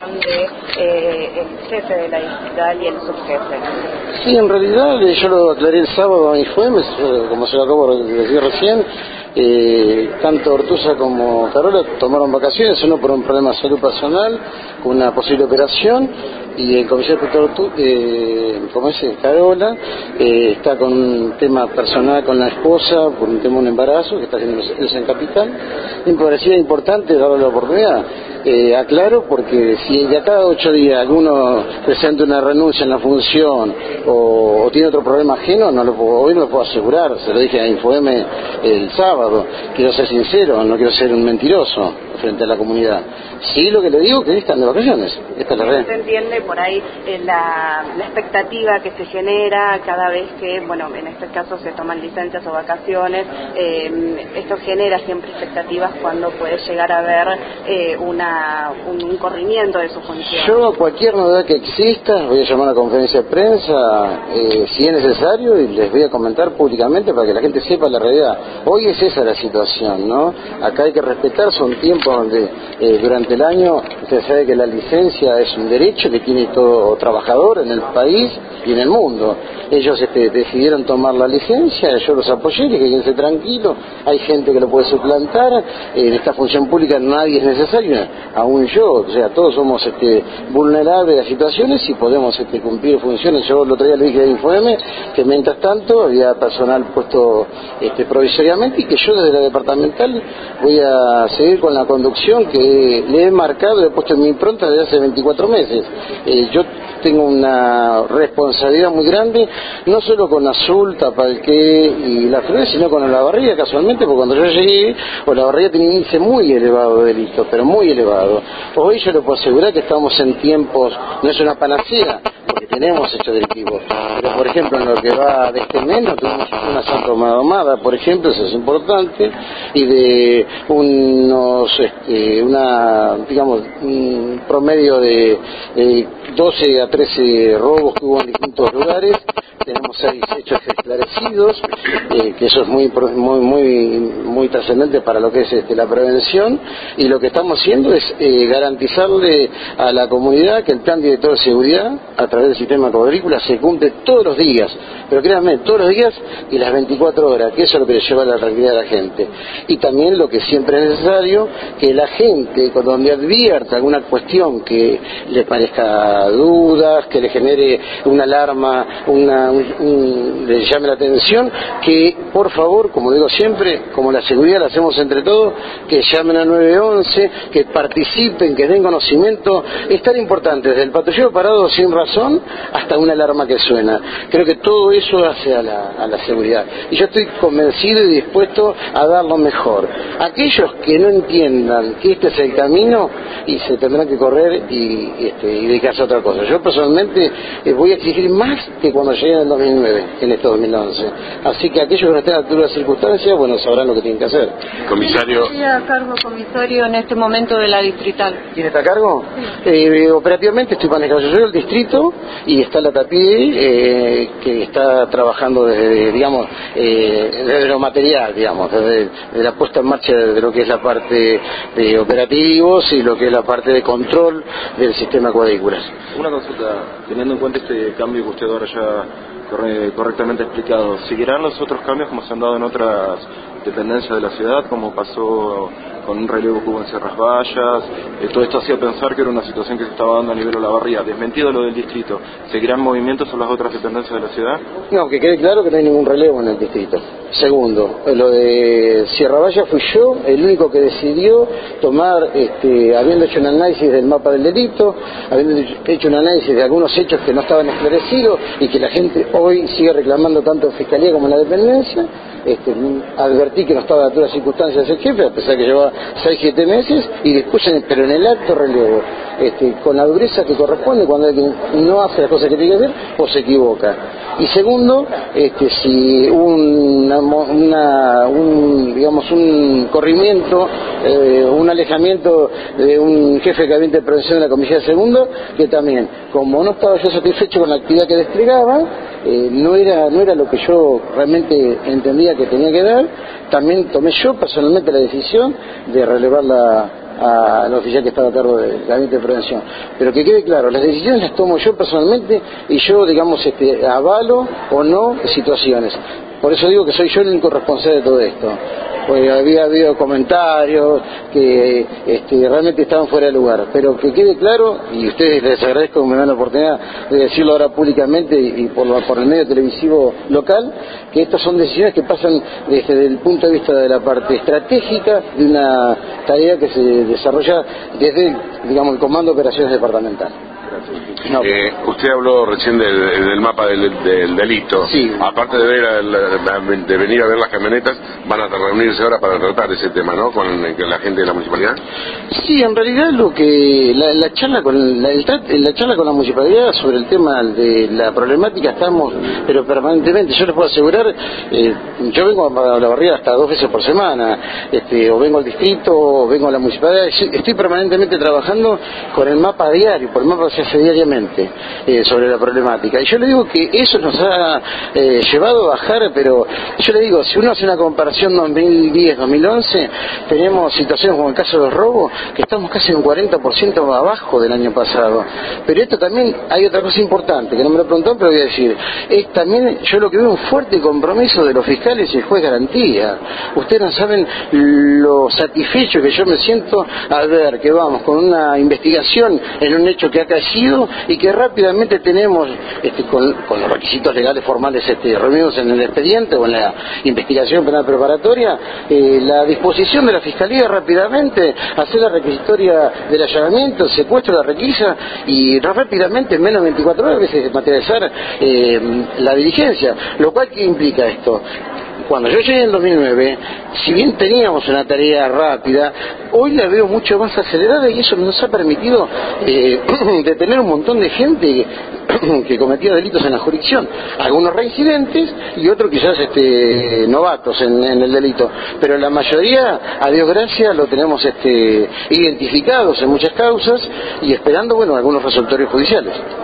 el jefe de la distrital y el subjefe. Sí, en realidad yo lo aclaré el sábado a Infoemes, como se lo acabo de decir recién. Tanto Ortuza como Carola tomaron vacaciones, uno por un problema de salud personal, con una posible operación, y el comisario como dice Carola, está con un tema personal con la esposa, por un tema de un embarazo, que está haciendo en Capital. Me parecía importante darle la oportunidad. Aclaro, porque si de cada 8 días alguno presenta una renuncia en la función o tiene otro problema ajeno, hoy no lo puedo asegurar. Se lo dije a Infoeme el sábado. Quiero ser sincero, no quiero ser un mentiroso frente a la comunidad. Sí, lo que le digo que están de vacaciones. Esta es la realidad. Se entiende por ahí la expectativa que se genera cada vez que, bueno, en este caso se toman licencias o vacaciones. Esto genera siempre expectativas cuando puede llegar a haber un corrimiento de su función. Yo a cualquier novedad que exista voy a llamar a una conferencia de prensa, si es necesario, y les voy a comentar públicamente para que la gente sepa la realidad. Hoy es esa la situación, ¿no? Acá hay que respetar, son tiempos donde durante el año usted sabe que la licencia es un derecho que tiene todo trabajador en el país y en el mundo. Ellos decidieron tomar la licencia, yo los apoyé, les quédense tranquilos, hay gente que lo puede suplantar, en esta función pública nadie es necesario, aún yo, o sea, todos somos vulnerables a situaciones y podemos cumplir funciones. Yo el otro día le dije a Infoeme que mientras tanto había personal puesto provisoriamente y que yo desde la departamental voy a seguir con la conducción que le he marcado, le he puesto en mi impronta desde hace 24 meses. Yo tengo una responsabilidad muy grande, no solo con Azul, Tapalqué y La Flores, sino con Olavarría, casualmente, porque cuando yo llegué, Olavarría tenía un índice muy elevado de delitos, pero muy elevado. Hoy yo le puedo asegurar que estamos en tiempos, no es una panacea, porque tenemos hechos delictivos, pero por ejemplo en lo que va de este mes no tuvimos una santa domada, por ejemplo, eso es importante, y de un promedio de 12 a 13 robos que hubo en distintos lugares. Tenemos 6 hechos esclarecidos, que eso es muy trascendente para lo que es la prevención, y lo que estamos haciendo es garantizarle a la comunidad que el plan director de seguridad a través del sistema cuadrícula se cumple todos los días, pero créanme, todos los días y las 24 horas, que eso es lo que le lleva a la tranquilidad de la gente. Y también lo que siempre es necesario, que la gente, cuando advierta alguna cuestión que le parezca dudas, que le genere una alarma, le llame la atención, que por favor, como digo siempre, como la seguridad la hacemos entre todos, que llamen a 911, que participen, que den conocimiento. Es tan importante, desde el patrullero parado sin razón hasta una alarma que suena. Creo que todo eso hace a la seguridad. Y yo estoy convencido y dispuesto a dar lo mejor. Aquellos que no entiendan que este es el camino, y se tendrán que correr y dedicarse a otra cosa. Yo personalmente voy a exigir más que cuando llegué en el 2009, en este 2011. Así que aquellos que no estén a la altura de las circunstancias, bueno, sabrán lo que tienen que hacer. Comisario. ¿Quién está a cargo, comisario, en este momento de la distrital? ¿Quién está a cargo? Sí. Operativamente estoy manejando yo el distrito, y está la TAPI, que está trabajando desde lo material, desde la puesta en marcha de lo que es la parte de operativos y lo que es la parte de control del sistema cuadrículas. Una consulta, teniendo en cuenta este cambio que usted ahora ya correctamente explicado, ¿seguirán los otros cambios como se han dado en otras dependencias de la ciudad, como pasó con un relevo que hubo en Sierras Vallas? Todo esto hacía pensar que era una situación que se estaba dando a nivel Olavarría. Desmentido lo del distrito, ¿seguirán movimientos en las otras dependencias de la ciudad? No, que quede claro que no hay ningún relevo en el distrito. Segundo, lo de Sierra Vallas fui yo el único que decidió tomar, habiendo hecho un análisis del mapa del delito, habiendo hecho un análisis de algunos hechos que no estaban esclarecidos y que la gente hoy sigue reclamando tanto en Fiscalía como en la dependencia. Advertí que no estaba a todas las circunstancias el jefe, a pesar que llevaba 6-7 meses, y después, pero en el acto relevo, con la dureza que corresponde cuando alguien no hace las cosas que tiene que hacer o se equivoca. Y segundo, si un corrimiento, un alejamiento de un jefe de gabinete de prevención de la Comisión Segunda, que también, como no estaba yo satisfecho con la actividad que desplegaba, no era lo que yo realmente entendía que tenía que dar, también tomé yo personalmente la decisión de relevar al oficial que estaba a cargo del gabinete de prevención. Pero que quede claro, las decisiones las tomo yo personalmente y yo, digamos, avalo o no situaciones. Por eso digo que soy yo el único responsable de todo esto. Porque había habido comentarios que realmente estaban fuera de lugar. Pero que quede claro, y a ustedes les agradezco que me dan la oportunidad de decirlo ahora públicamente y por el medio televisivo local, que estas son decisiones que pasan desde el punto de vista de la parte estratégica de una tarea que se desarrolla desde, digamos, el Comando de Operaciones Departamental. No. Usted habló recién del mapa del delito. Sí. Aparte de de venir a ver las camionetas, van a reunirse ahora para tratar ese tema, ¿no? Con la gente de la municipalidad. Sí, en realidad la charla con la municipalidad sobre el tema de la problemática estamos, pero permanentemente. Yo les puedo asegurar, yo vengo a la barriada hasta 2 veces por semana, o vengo al distrito, o vengo a la municipalidad. Estoy permanentemente trabajando con el mapa diario, por el mapa se hace diariamente sobre la problemática. Y yo le digo que eso nos ha llevado a bajar, pero yo le digo, si uno hace una comparación 2010-2011, tenemos situaciones como el caso de los robos, que estamos casi un 40% abajo del año pasado. Pero esto también, hay otra cosa importante, que no me lo preguntó, pero voy a decir, es también, yo lo que veo un fuerte compromiso de los fiscales y el juez garantía. Ustedes no saben lo satisfecho que yo me siento al ver que vamos con una investigación en un hecho que ha caído y que rápidamente tenemos, con los requisitos legales formales reunidos en el expediente o en la investigación penal preparatoria, la disposición de la Fiscalía rápidamente hacer la requisitoria del allanamiento, el secuestro, la requisa y rápidamente en menos de 24 horas materializar la diligencia. Lo cual, ¿qué implica esto? Cuando yo llegué en 2009, si bien teníamos una tarea rápida, hoy la veo mucho más acelerada y eso nos ha permitido detener un montón de gente que cometía delitos en la jurisdicción, algunos reincidentes y otros quizás novatos en el delito, pero la mayoría, a Dios gracias, lo tenemos identificados en muchas causas y esperando, bueno, algunos resolutorios judiciales.